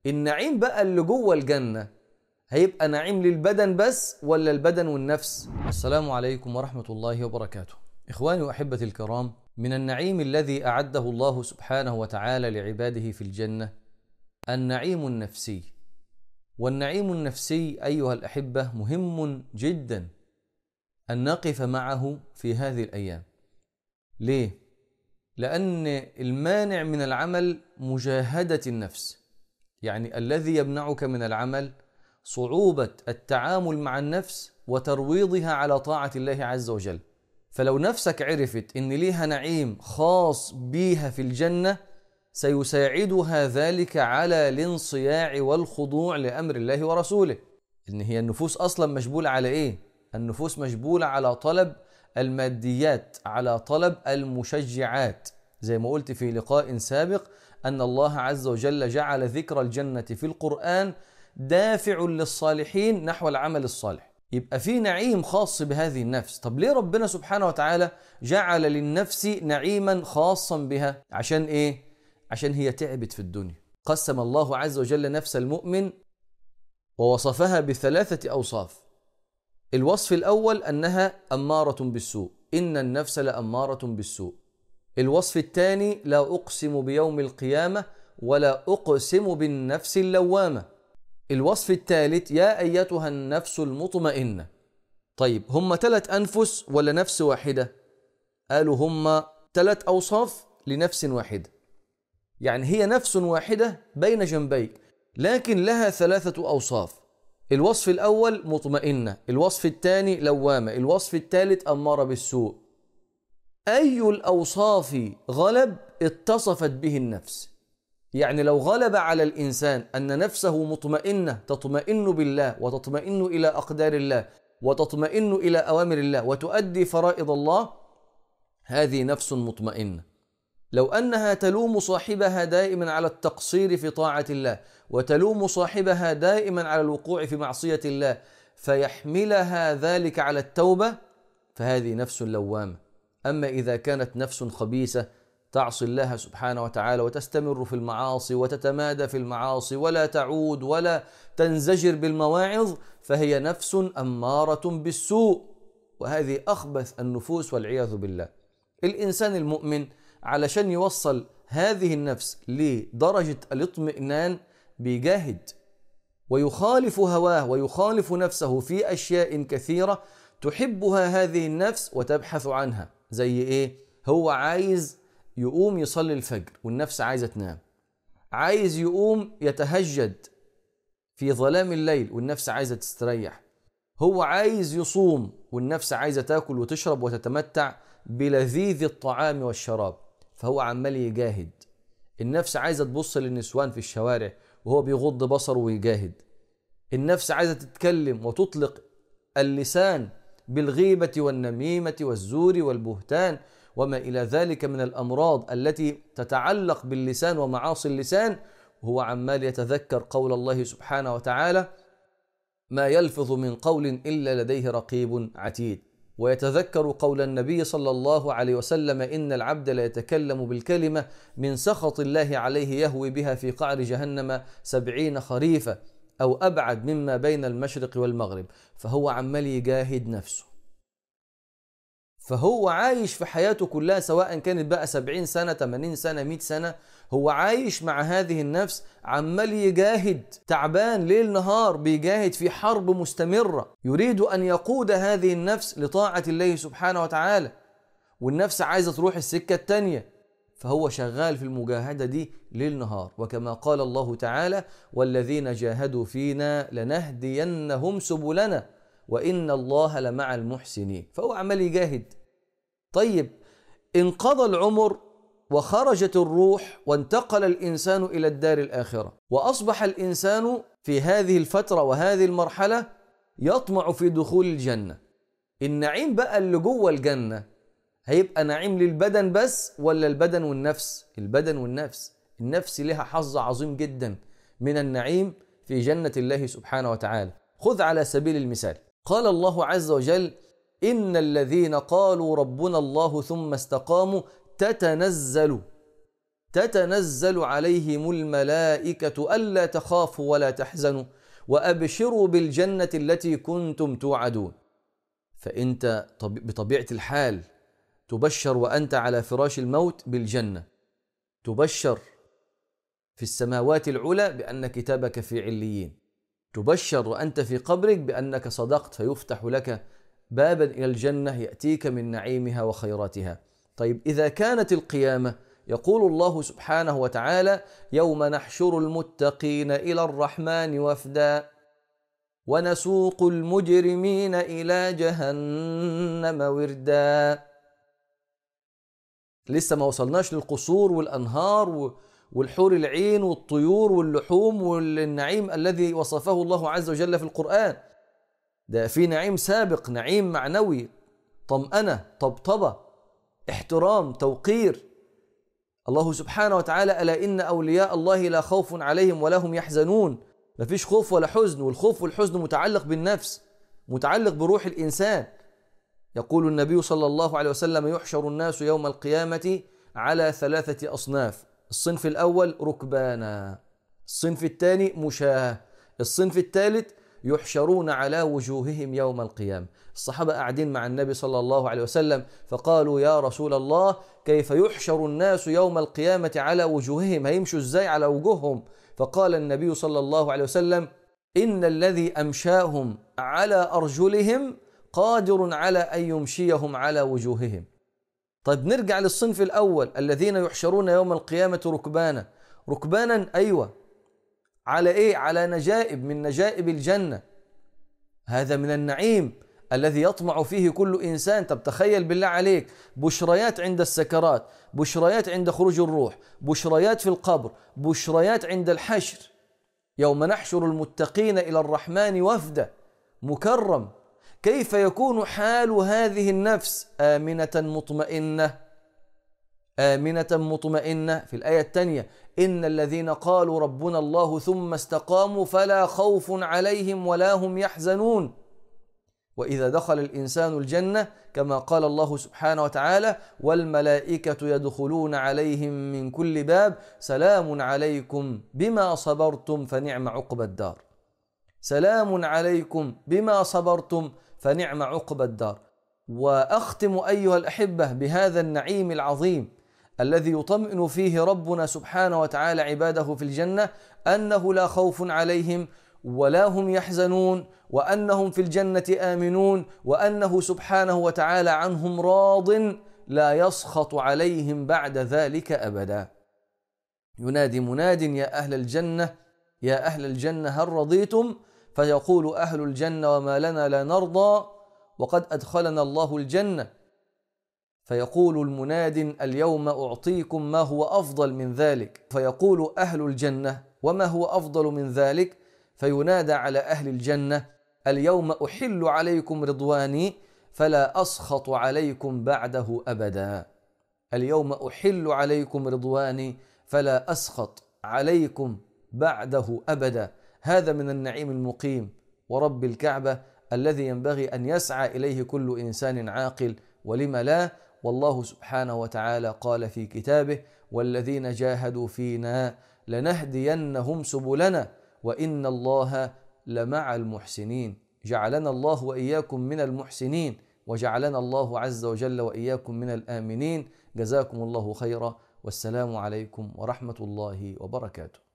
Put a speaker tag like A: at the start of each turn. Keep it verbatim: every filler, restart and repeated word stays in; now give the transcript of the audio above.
A: النعيم بقى اللي جوه الجنة هيبقى نعيم للبدن بس ولا البدن والنفس؟ السلام عليكم ورحمة الله وبركاته. إخواني وأحبتي الكرام، من النعيم الذي أعده الله سبحانه وتعالى لعباده في الجنة النعيم النفسي. والنعيم النفسي أيها الأحبة مهم جدا أن نقف معه في هذه الأيام. ليه؟ لأن المانع من العمل مجاهدة النفس، يعني الذي يمنعك من العمل صعوبة التعامل مع النفس وترويضها على طاعة الله عز وجل. فلو نفسك عرفت إن ليها نعيم خاص بيها في الجنة سيساعدها ذلك على الانصياع والخضوع لأمر الله ورسوله. إن هي النفوس أصلا مجبولة على إيه؟ النفوس مجبولة على طلب الماديات، على طلب المشجعات، زي ما قلت في لقاء سابق أن الله عز وجل جعل ذكر الجنة في القرآن دافع للصالحين نحو العمل الصالح. يبقى في نعيم خاص بهذه النفس. طب ليه ربنا سبحانه وتعالى جعل للنفس نعيما خاصا بها؟ عشان إيه؟ عشان هي تعبت في الدنيا. قسم الله عز وجل نفس المؤمن ووصفها بثلاثة أوصاف. الوصف الأول أنها أمارة بالسوء، إن النفس لأمارة بالسوء. الوصف الثاني لا أقسم بيوم القيامة ولا أقسم بالنفس اللوامة. الوصف الثالث يا أيتها النفس المطمئنة. طيب هم ثلاث أنفس ولا نفس واحدة؟ قالوا هم ثلاث أوصاف لنفس واحدة، يعني هي نفس واحدة بين جنبيك لكن لها ثلاثة أوصاف. الوصف الأول مطمئنة، الوصف الثاني لوامة، الوصف الثالث أمارة بالسوء. أي الأوصاف غلب اتصفت به النفس. يعني لو غلب على الإنسان أن نفسه مطمئنة تطمئن بالله وتطمئن إلى أقدار الله وتطمئن إلى أوامر الله وتؤدي فرائض الله، هذه نفس مطمئنة. لو أنها تلوم صاحبها دائما على التقصير في طاعة الله وتلوم صاحبها دائما على الوقوع في معصية الله فيحملها ذلك على التوبة، فهذه نفس لوامة. أما إذا كانت نفس خبيثة تعصي الله سبحانه وتعالى وتستمر في المعاصي وتتمادى في المعاصي ولا تعود ولا تنزجر بالمواعظ، فهي نفس أمارة بالسوء، وهذه أخبث النفوس والعياذ بالله. الإنسان المؤمن علشان يوصل هذه النفس لدرجة الاطمئنان بيجاهد ويخالف هواه ويخالف نفسه في أشياء كثيرة تحبها هذه النفس وتبحث عنها. زي إيه؟ هو عايز يقوم يصلي الفجر والنفس عايزة تنام، عايز يقوم يتهجد في ظلام الليل والنفس عايزة تستريح، هو عايز يصوم والنفس عايزة تاكل وتشرب وتتمتع بلذيذ الطعام والشراب، فهو عمال يجاهد. النفس عايزة تبص للنسوان في الشوارع وهو بيغض بصره ويجاهد. النفس عايزة تتكلم وتطلق اللسان بالغيبة والنميمة والزور والبهتان وما إلى ذلك من الأمراض التي تتعلق باللسان ومعاصي اللسان، وهو عمال يتذكر قول الله سبحانه وتعالى ما يلفظ من قول إلا لديه رقيب عتيد، ويتذكر قول النبي صلى الله عليه وسلم إن العبد لا يتكلم بالكلمة من سخط الله عليه يهوي بها في قعر جهنم سبعين خريفة أو أبعد مما بين المشرق والمغرب. فهو عمال يجاهد نفسه، فهو عايش في حياته كلها سواء كانت بقى سبعين سنة ثمانين سنة مئة سنة، هو عايش مع هذه النفس عمال يجاهد، تعبان ليل نهار بيجاهد في حرب مستمرة يريد أن يقود هذه النفس لطاعة الله سبحانه وتعالى، والنفس عايزة تروح السكة التانية، فهو شغال في المجاهدة دي ليل نهار. وكما قال الله تعالى والذين جاهدوا فينا لنهدينهم سبلنا وإن الله لمع المحسنين، فهو عمال يجاهد. طيب انقضى العمر وخرجت الروح وانتقل الإنسان إلى الدار الآخرة، وأصبح الإنسان في هذه الفترة وهذه المرحلة يطمع في دخول الجنة. النعيم بقى اللي جوه الجنة هيبقى نعيم للبدن بس ولا البدن والنفس؟ البدن والنفس. النفس لها حظ عظيم جدا من النعيم في جنة الله سبحانه وتعالى. خذ على سبيل المثال قال الله عز وجل إن الذين قالوا ربنا الله ثم استقاموا تتنزل تتنزل عليهم الملائكة ألا تخافوا ولا تحزنوا وأبشروا بالجنة التي كنتم توعدون. فأنت بطبيعة الحال تبشر وأنت على فراش الموت بالجنة، تبشر في السماوات العلى بأن كتابك في عليين، تبشر وأنت في قبرك بأنك صدقت فيفتح لك بابا إلى الجنة يأتيك من نعيمها وخيراتها. طيب إذا كانت القيامة، يقول الله سبحانه وتعالى: يوم نحشر المتقين إلى الرحمن وفدا ونسوق المجرمين إلى جهنم وردا. لسه ما وصلناش للقصور والأنهار والحور العين والطيور واللحوم والنعيم الذي وصفه الله عز وجل في القرآن. ده في نعيم سابق، نعيم معنوي، طمأنة، طبطبة، احترام، توقير. الله سبحانه وتعالى: ألا إن أولياء الله لا خوف عليهم ولا هم يحزنون. مفيش خوف ولا حزن، والخوف والحزن متعلق بالنفس، متعلق بروح الإنسان. يقول النبي صلى الله عليه وسلم: يحشر الناس يوم القيامة على ثلاثة أصناف: الصنف الأول ركبانا، الصنف الثاني مشاة، الصنف الثالث يحشرون على وجوههم يوم القيامة. الصحابة قاعدين مع النبي صلى الله عليه وسلم فقالوا: يا رسول الله، كيف يحشر الناس يوم القيامة على وجوههم؟ هيمشوا ازاي على وجوههم؟ فقال النبي صلى الله عليه وسلم: إن الذي أمشاهم على أرجلهم قادر على أن يمشيهم على وجوههم. طيب نرجع للصنف الأول الذين يحشرون يوم القيامة ركبانا. ركبانا أيوة، على إيه؟ على نجائب من نجائب الجنة. هذا من النعيم الذي يطمع فيه كل إنسان. طب تخيل بالله عليك، بشريات عند السكرات، بشريات عند خروج الروح، بشريات في القبر، بشريات عند الحشر. يوم نحشر المتقين إلى الرحمن وفدا، مكرم. كيف يكون حال هذه النفس؟ آمنة مطمئنة، آمنة مطمئنة. في الآية الثانية: إن الذين قالوا ربنا الله ثم استقاموا فلا خوف عليهم ولا هم يحزنون. وإذا دخل الإنسان الجنة كما قال الله سبحانه وتعالى: والملائكة يدخلون عليهم من كل باب سلام عليكم بما صبرتم فنعم عقبى الدار. سلام عليكم بما صبرتم فنعم عقبى الدار. وأختم أيها الأحبة بهذا النعيم العظيم الذي يطمئن فيه ربنا سبحانه وتعالى عباده في الجنة، أنه لا خوف عليهم ولا هم يحزنون، وأنهم في الجنة آمنون، وأنه سبحانه وتعالى عنهم راض لا يسخط عليهم بعد ذلك أبدا. ينادي مناد: يا أهل الجنة، يا أهل الجنة هل رضيتم؟ فيقول أهل الجنة: وما لنا لا نرضى وقد أدخلنا الله الجنة. فيقول المناد: اليوم أعطيكم ما هو أفضل من ذلك. فيقول أهل الجنة: وما هو أفضل من ذلك؟ فينادى على أهل الجنة: اليوم أحل عليكم رضواني فلا أسخط عليكم بعده أبدا. اليوم أحل عليكم رضواني فلا أسخط عليكم بعده أبدا. هذا من النعيم المقيم ورب الكعبة الذي ينبغي أن يسعى إليه كل إنسان عاقل، ولم لا؟ والله سبحانه وتعالى قال في كتابه: والذين جاهدوا فينا لنهدينهم سبلنا وإن الله لمع المحسنين. جعلنا الله وإياكم من المحسنين، وجعلنا الله عز وجل وإياكم من الآمنين. جزاكم الله خيرا، والسلام عليكم ورحمة الله وبركاته.